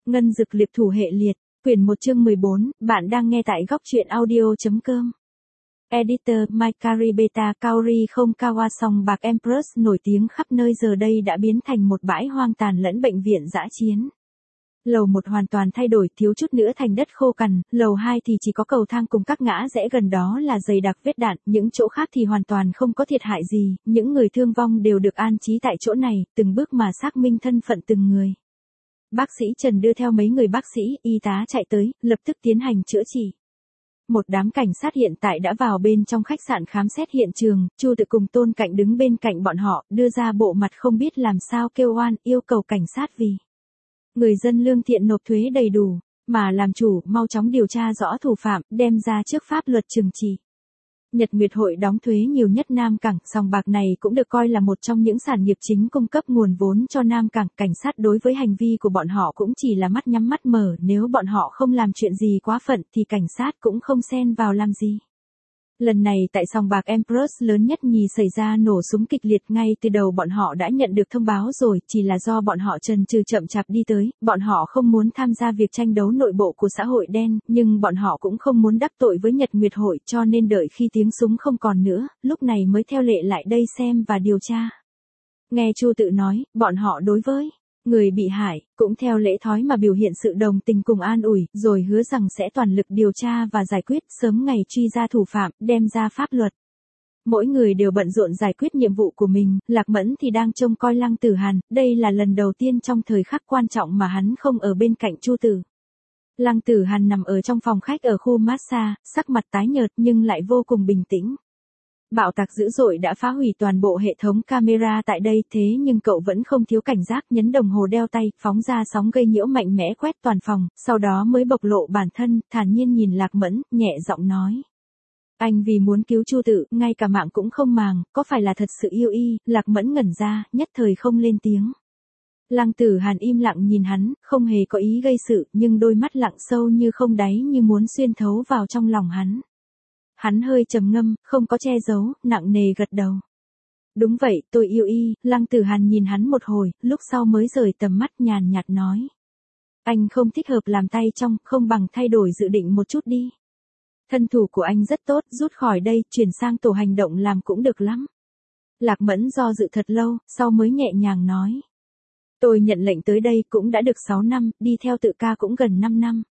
Ngân dực liệp thủ hệ liệt, quyển 1 chương 14, bạn đang nghe tại góc truyện audio.com. Editor Mikari Beta Kaori không Kawa song bạc Empress nổi tiếng khắp nơi giờ đây đã biến thành một bãi hoang tàn lẫn bệnh viện dã chiến. Lầu 1 hoàn toàn thay đổi, thiếu chút nữa thành đất khô cằn, lầu 2 thì chỉ có cầu thang cùng các ngã rẽ gần đó là dày đặc vết đạn, những chỗ khác thì hoàn toàn không có thiệt hại gì, những người thương vong đều được an trí tại chỗ này, từng bước mà xác minh thân phận từng người. Bác sĩ Trần đưa theo mấy người bác sĩ, y tá chạy tới, lập tức tiến hành chữa trị. Một đám cảnh sát hiện tại đã vào bên trong khách sạn khám xét hiện trường, Chu Tự cùng Tôn Cạnh đứng bên cạnh bọn họ, đưa ra bộ mặt không biết làm sao kêu oan, yêu cầu cảnh sát vì người dân lương thiện nộp thuế đầy đủ, mà làm chủ, mau chóng điều tra rõ thủ phạm, đem ra trước pháp luật trừng trị. Nhật Nguyệt Hội đóng thuế nhiều nhất Nam Cảng, sòng bạc này cũng được coi là một trong những sản nghiệp chính cung cấp nguồn vốn cho Nam Cảng. Cảnh sát đối với hành vi của bọn họ cũng chỉ là mắt nhắm mắt mở, nếu bọn họ không làm chuyện gì quá phận thì cảnh sát cũng không xen vào làm gì. Lần này tại sòng bạc Empress lớn nhất nhì xảy ra nổ súng kịch liệt, ngay từ đầu bọn họ đã nhận được thông báo rồi, chỉ là do bọn họ chần chừ chậm chạp đi tới, bọn họ không muốn tham gia việc tranh đấu nội bộ của xã hội đen, nhưng bọn họ cũng không muốn đắc tội với Nhật Nguyệt Hội cho nên đợi khi tiếng súng không còn nữa, lúc này mới theo lệ lại đây xem và điều tra. Nghe Chu Tự nói, bọn họ đối với người bị hại, cũng theo lễ thói mà biểu hiện sự đồng tình cùng an ủi, rồi hứa rằng sẽ toàn lực điều tra và giải quyết, sớm ngày truy ra thủ phạm, đem ra pháp luật. Mỗi người đều bận rộn giải quyết nhiệm vụ của mình, Lạc Mẫn thì đang trông coi Lăng Tử Hàn, đây là lần đầu tiên trong thời khắc quan trọng mà hắn không ở bên cạnh Chu Tự. Lăng Tử Hàn nằm ở trong phòng khách ở khu massage, sắc mặt tái nhợt nhưng lại vô cùng bình tĩnh. Bạo tạc dữ dội đã phá hủy toàn bộ hệ thống camera tại đây, thế nhưng cậu vẫn không thiếu cảnh giác, nhấn đồng hồ đeo tay, phóng ra sóng gây nhiễu mạnh mẽ quét toàn phòng, sau đó mới bộc lộ bản thân, thản nhiên nhìn Lạc Mẫn, nhẹ giọng nói. Anh vì muốn cứu Chu Tự, ngay cả mạng cũng không màng, có phải là thật sự yêu y? Lạc Mẫn ngẩn ra, nhất thời không lên tiếng. Lăng Tử Hàn im lặng nhìn hắn, không hề có ý gây sự, nhưng đôi mắt lặng sâu như không đáy như muốn xuyên thấu vào trong lòng hắn. Hắn hơi trầm ngâm, không có che giấu, nặng nề gật đầu. Đúng vậy, tôi yêu y. Lăng Tử Hàn nhìn hắn một hồi, lúc sau mới rời tầm mắt, nhàn nhạt nói. Anh không thích hợp làm tay trong, không bằng thay đổi dự định một chút đi. Thân thủ của anh rất tốt, rút khỏi đây, chuyển sang tổ hành động làm cũng được lắm. Lạc Mẫn do dự thật lâu, sau mới nhẹ nhàng nói. Tôi nhận lệnh tới đây cũng đã được 6 năm, đi theo Tự ca cũng gần 5 năm.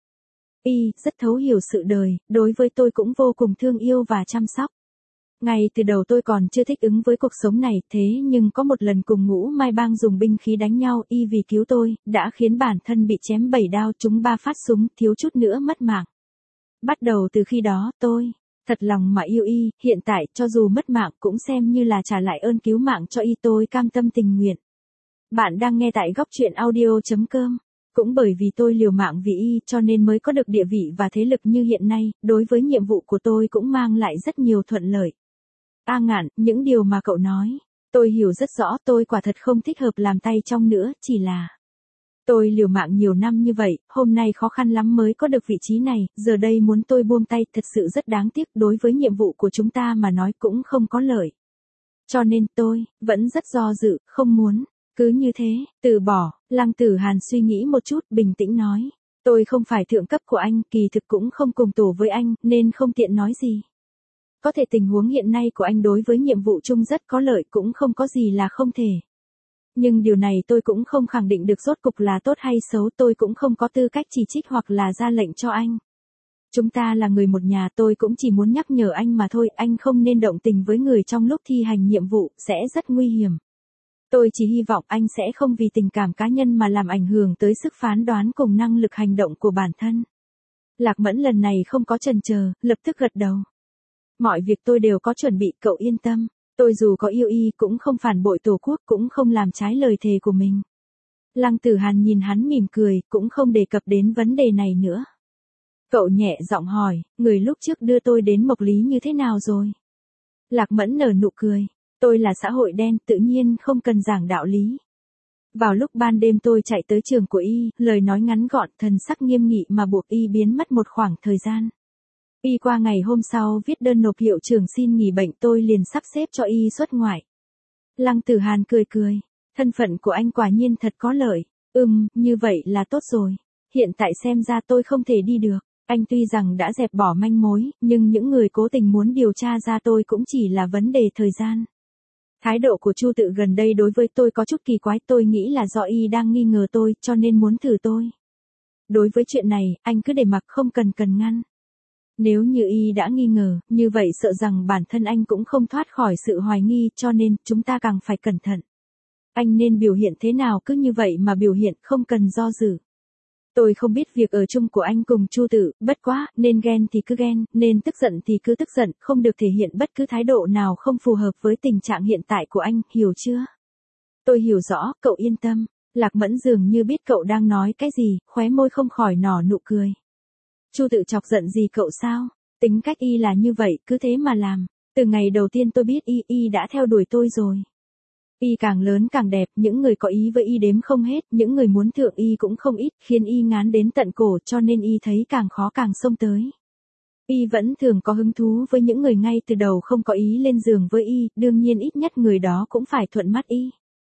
Y rất thấu hiểu sự đời, đối với tôi cũng vô cùng thương yêu và chăm sóc. Ngay từ đầu tôi còn chưa thích ứng với cuộc sống này, thế nhưng có một lần cùng Ngũ Mai Bang dùng binh khí đánh nhau, Y vì cứu tôi, đã khiến bản thân bị chém 7 đao, trúng 3 phát súng, thiếu chút nữa mất mạng. Bắt đầu từ khi đó, tôi thật lòng mà yêu Y, hiện tại cho dù mất mạng cũng xem như là trả lại ơn cứu mạng cho Y, tôi cam tâm tình nguyện. Bạn đang nghe tại góc truyện audio.com. Cũng bởi vì tôi liều mạng vì y cho nên mới có được địa vị và thế lực như hiện nay, đối với nhiệm vụ của tôi cũng mang lại rất nhiều thuận lợi. A Ngạn, những điều mà cậu nói, tôi hiểu rất rõ, tôi quả thật không thích hợp làm tay trong nữa, chỉ là tôi liều mạng nhiều năm như vậy, hôm nay khó khăn lắm mới có được vị trí này, giờ đây muốn tôi buông tay thật sự rất đáng tiếc, đối với nhiệm vụ của chúng ta mà nói cũng không có lợi. Cho nên tôi vẫn rất do dự, không muốn cứ như thế, từ bỏ. Lăng Tử Hàn suy nghĩ một chút, bình tĩnh nói. Tôi không phải thượng cấp của anh, kỳ thực cũng không cùng tổ với anh, nên không tiện nói gì. Có thể tình huống hiện nay của anh đối với nhiệm vụ chung rất có lợi, cũng không có gì là không thể. Nhưng điều này tôi cũng không khẳng định được rốt cục là tốt hay xấu, tôi cũng không có tư cách chỉ trích hoặc là ra lệnh cho anh. Chúng ta là người một nhà, tôi cũng chỉ muốn nhắc nhở anh mà thôi, anh không nên động tình với người trong lúc thi hành nhiệm vụ, sẽ rất nguy hiểm. Tôi chỉ hy vọng anh sẽ không vì tình cảm cá nhân mà làm ảnh hưởng tới sức phán đoán cùng năng lực hành động của bản thân. Lạc Mẫn lần này không có chần chờ, lập tức gật đầu. Mọi việc tôi đều có chuẩn bị, cậu yên tâm. Tôi dù có yêu y cũng không phản bội tổ quốc, cũng không làm trái lời thề của mình. Lăng Tử Hàn nhìn hắn mỉm cười, cũng không đề cập đến vấn đề này nữa. Cậu nhẹ giọng hỏi, người lúc trước đưa tôi đến Mộc Lý như thế nào rồi? Lạc Mẫn nở nụ cười. Tôi là xã hội đen, tự nhiên không cần giảng đạo lý. Vào lúc ban đêm tôi chạy tới trường của Y, lời nói ngắn gọn, thần sắc nghiêm nghị mà buộc Y biến mất một khoảng thời gian. Y qua ngày hôm sau viết đơn nộp hiệu trưởng xin nghỉ bệnh, tôi liền sắp xếp cho Y xuất ngoại. Lăng Tử Hàn cười cười, thân phận của anh quả nhiên thật có lợi. Như vậy là tốt rồi. hiện tại xem ra tôi không thể đi được. Anh tuy rằng đã dẹp bỏ manh mối, nhưng những người cố tình muốn điều tra ra tôi cũng chỉ là vấn đề thời gian. Thái độ của Chu Tự gần đây đối với tôi có chút kỳ quái, tôi nghĩ là do y đang nghi ngờ tôi, cho nên muốn thử tôi. Đối với chuyện này, anh cứ để mặc không cần ngăn. Nếu như y đã nghi ngờ, như vậy sợ rằng bản thân anh cũng không thoát khỏi sự hoài nghi, cho nên chúng ta càng phải cẩn thận. Anh nên biểu hiện thế nào cứ như vậy mà biểu hiện, không cần do dự. Tôi không biết việc ở chung của anh cùng Chu Tự, bất quá, nên ghen thì cứ ghen, nên tức giận thì cứ tức giận, không được thể hiện bất cứ thái độ nào không phù hợp với tình trạng hiện tại của anh, hiểu chưa? Tôi hiểu rõ, cậu yên tâm. Lạc Mẫn dường như biết cậu đang nói cái gì, khóe môi không khỏi nở nụ cười. Chu Tự chọc giận gì cậu sao? Tính cách y là như vậy, cứ thế mà làm. Từ ngày đầu tiên tôi biết y đã theo đuổi tôi rồi. Y càng lớn càng đẹp, những người có ý với y đếm không hết, những người muốn thượng y cũng không ít, khiến y ngán đến tận cổ, cho nên y thấy càng khó càng xông tới. Y vẫn thường có hứng thú với những người ngay từ đầu không có ý lên giường với y, đương nhiên ít nhất người đó cũng phải thuận mắt y.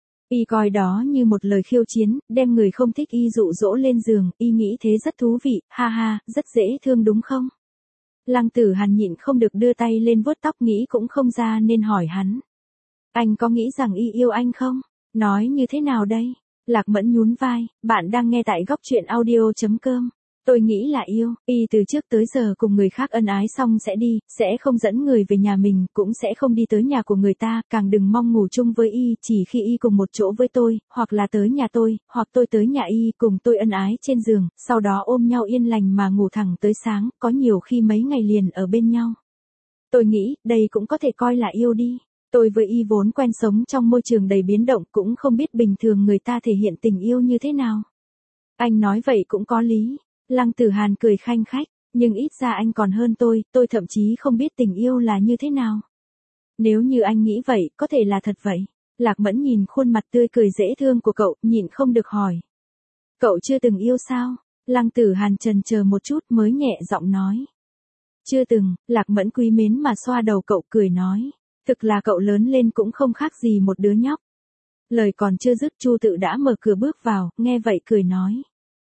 Y coi đó như một lời khiêu chiến, đem người không thích y dụ dỗ lên giường, y nghĩ thế rất thú vị, ha ha, rất dễ thương đúng không? Lăng Tử Hàn nhịn không được đưa tay lên vuốt tóc, nghĩ cũng không ra nên hỏi hắn. Anh có nghĩ rằng y yêu anh không? Nói như thế nào đây? Lạc Mẫn nhún vai, bạn đang nghe tại góc truyện audio.com. Tôi nghĩ là yêu, y từ trước tới giờ cùng người khác ân ái xong sẽ đi, sẽ không dẫn người về nhà mình, cũng sẽ không đi tới nhà của người ta, càng đừng mong ngủ chung với y, chỉ khi y cùng một chỗ với tôi, hoặc là tới nhà tôi, hoặc tôi tới nhà y cùng tôi ân ái trên giường, sau đó ôm nhau yên lành mà ngủ thẳng tới sáng, có nhiều khi mấy ngày liền ở bên nhau. Tôi nghĩ, đây cũng có thể coi là yêu đi. Tôi với y vốn quen sống trong môi trường đầy biến động, cũng không biết bình thường người ta thể hiện tình yêu như thế nào. Anh nói vậy cũng có lý. Lăng Tử Hàn cười khanh khách, nhưng ít ra anh còn hơn tôi thậm chí không biết tình yêu là như thế nào. Nếu như anh nghĩ vậy, có thể là thật vậy. Lạc Mẫn nhìn khuôn mặt tươi cười dễ thương của cậu, nhịn không được hỏi. Cậu chưa từng yêu sao? Lăng Tử Hàn chần chờ một chút mới nhẹ giọng nói. Chưa từng, Lạc Mẫn quý mến mà xoa đầu cậu cười nói. Thực là cậu lớn lên cũng không khác gì một đứa nhóc. Lời còn chưa dứt, Chu Tự đã mở cửa bước vào, nghe vậy cười nói.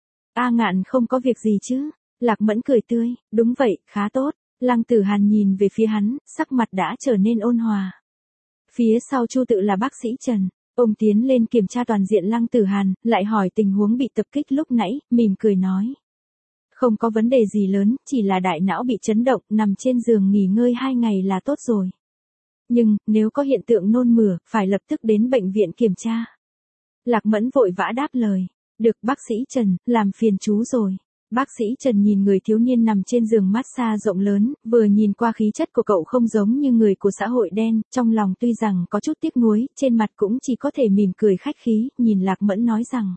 A Ngạn không có việc gì chứ? Lạc Mẫn cười tươi, đúng vậy, khá tốt. Lăng Tử Hàn nhìn về phía hắn, sắc mặt đã trở nên ôn hòa. Phía sau Chu Tự là bác sĩ Trần, ông tiến lên kiểm tra toàn diện Lăng Tử Hàn, lại hỏi tình huống bị tập kích lúc nãy, mỉm cười nói. Không có vấn đề gì lớn, chỉ là đại não bị chấn động, nằm trên giường nghỉ ngơi 2 ngày là tốt rồi. Nhưng, nếu có hiện tượng nôn mửa, phải lập tức đến bệnh viện kiểm tra. Lạc Mẫn vội vã đáp lời. Được bác sĩ Trần, làm phiền chú rồi. Bác sĩ Trần nhìn người thiếu niên nằm trên giường massage rộng lớn, vừa nhìn qua khí chất của cậu không giống như người của xã hội đen, trong lòng tuy rằng có chút tiếc nuối, trên mặt cũng chỉ có thể mỉm cười khách khí, nhìn Lạc Mẫn nói rằng.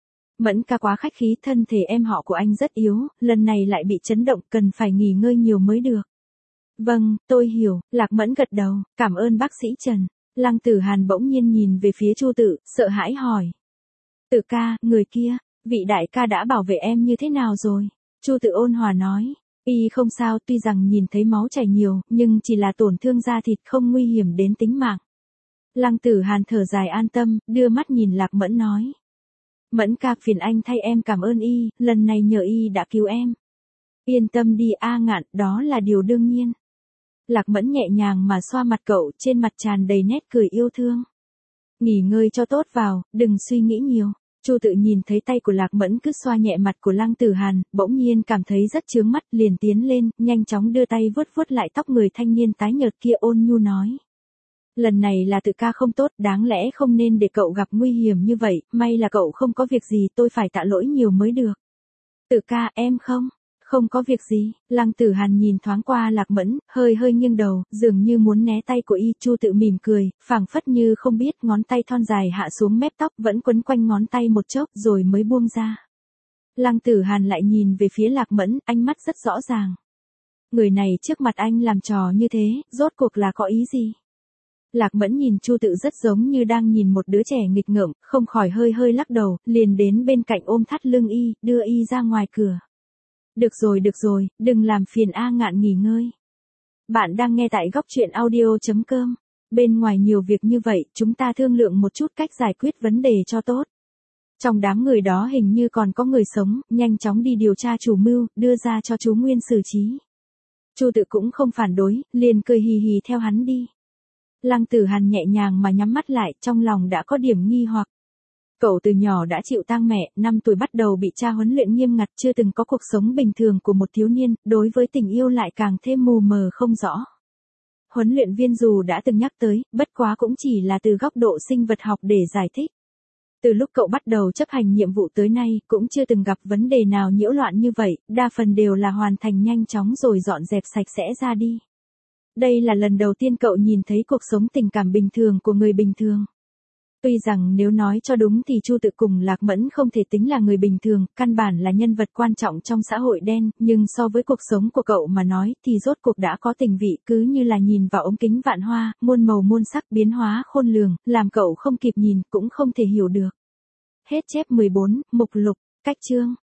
Mẫn ca quá khách khí, thân thể em họ của anh rất yếu, lần này lại bị chấn động, cần phải nghỉ ngơi nhiều mới được. Vâng, tôi hiểu, Lạc Mẫn gật đầu, cảm ơn bác sĩ Trần. Lăng Tử Hàn bỗng nhiên nhìn về phía Chu Tự, sợ hãi hỏi. Tự ca, người kia, vị đại ca đã bảo vệ em như thế nào rồi? Chu Tự ôn hòa nói, y không sao, tuy rằng nhìn thấy máu chảy nhiều, nhưng chỉ là tổn thương da thịt, không nguy hiểm đến tính mạng. Lăng Tử Hàn thở dài an tâm, đưa mắt nhìn Lạc Mẫn nói. Mẫn ca, phiền anh thay em cảm ơn y, lần này nhờ y đã cứu em. Yên tâm đi A Ngạn, đó là điều đương nhiên. Lạc Mẫn nhẹ nhàng mà xoa mặt cậu, trên mặt tràn đầy nét cười yêu thương. Nghỉ ngơi cho tốt vào, đừng suy nghĩ nhiều. Chu Tự nhìn thấy tay của Lạc Mẫn cứ xoa nhẹ mặt của Lăng Tử Hàn, bỗng nhiên cảm thấy rất chướng mắt, liền tiến lên, nhanh chóng đưa tay vuốt vuốt lại tóc người thanh niên tái nhợt kia, ôn nhu nói. Lần này là Tự ca không tốt, đáng lẽ không nên để cậu gặp nguy hiểm như vậy, may là cậu không có việc gì, tôi phải tạ lỗi nhiều mới được. Tự ca, em không có việc gì. Lăng Tử Hàn nhìn thoáng qua Lạc Mẫn, hơi nghiêng đầu, dường như muốn né tay của y. Chu Tự mỉm cười, phảng phất như không biết, ngón tay thon dài hạ xuống mép tóc, vẫn quấn quanh ngón tay một chốc rồi mới buông ra. Lăng Tử Hàn lại nhìn về phía Lạc Mẫn, ánh mắt rất rõ ràng. Người này trước mặt anh làm trò như thế, rốt cuộc là có ý gì? Lạc Mẫn nhìn Chu Tự rất giống như đang nhìn một đứa trẻ nghịch ngợm, không khỏi hơi lắc đầu, liền đến bên cạnh ôm thắt lưng y, đưa y ra ngoài cửa. Được rồi, đừng làm phiền A Ngạn, nghỉ ngơi. Bạn đang nghe tại góc truyện audio.com. Bên ngoài nhiều việc như vậy, chúng ta thương lượng một chút cách giải quyết vấn đề cho tốt. Trong đám người đó hình như còn có người sống, nhanh chóng đi điều tra chủ mưu, đưa ra cho chú Nguyên xử trí. Chu Tự cũng không phản đối, liền cười hì hì theo hắn đi. Lăng Tử Hàn nhẹ nhàng mà nhắm mắt lại, trong lòng đã có điểm nghi hoặc. Cậu từ nhỏ đã chịu tang mẹ, 5 tuổi bắt đầu bị cha huấn luyện nghiêm ngặt, chưa từng có cuộc sống bình thường của một thiếu niên, đối với tình yêu lại càng thêm mù mờ không rõ. Huấn luyện viên dù đã từng nhắc tới, bất quá cũng chỉ là từ góc độ sinh vật học để giải thích. Từ lúc cậu bắt đầu chấp hành nhiệm vụ tới nay, cũng chưa từng gặp vấn đề nào nhiễu loạn như vậy, đa phần đều là hoàn thành nhanh chóng rồi dọn dẹp sạch sẽ ra đi. Đây là lần đầu tiên cậu nhìn thấy cuộc sống tình cảm bình thường của người bình thường. Tuy rằng nếu nói cho đúng thì Chu Tự cùng Lạc Mẫn không thể tính là người bình thường, căn bản là nhân vật quan trọng trong xã hội đen, nhưng so với cuộc sống của cậu mà nói thì rốt cuộc đã có tình vị, cứ như là nhìn vào ống kính vạn hoa, muôn màu muôn sắc biến hóa khôn lường, làm cậu không kịp nhìn cũng không thể hiểu được. Hết chép 14, mục lục, cách chương.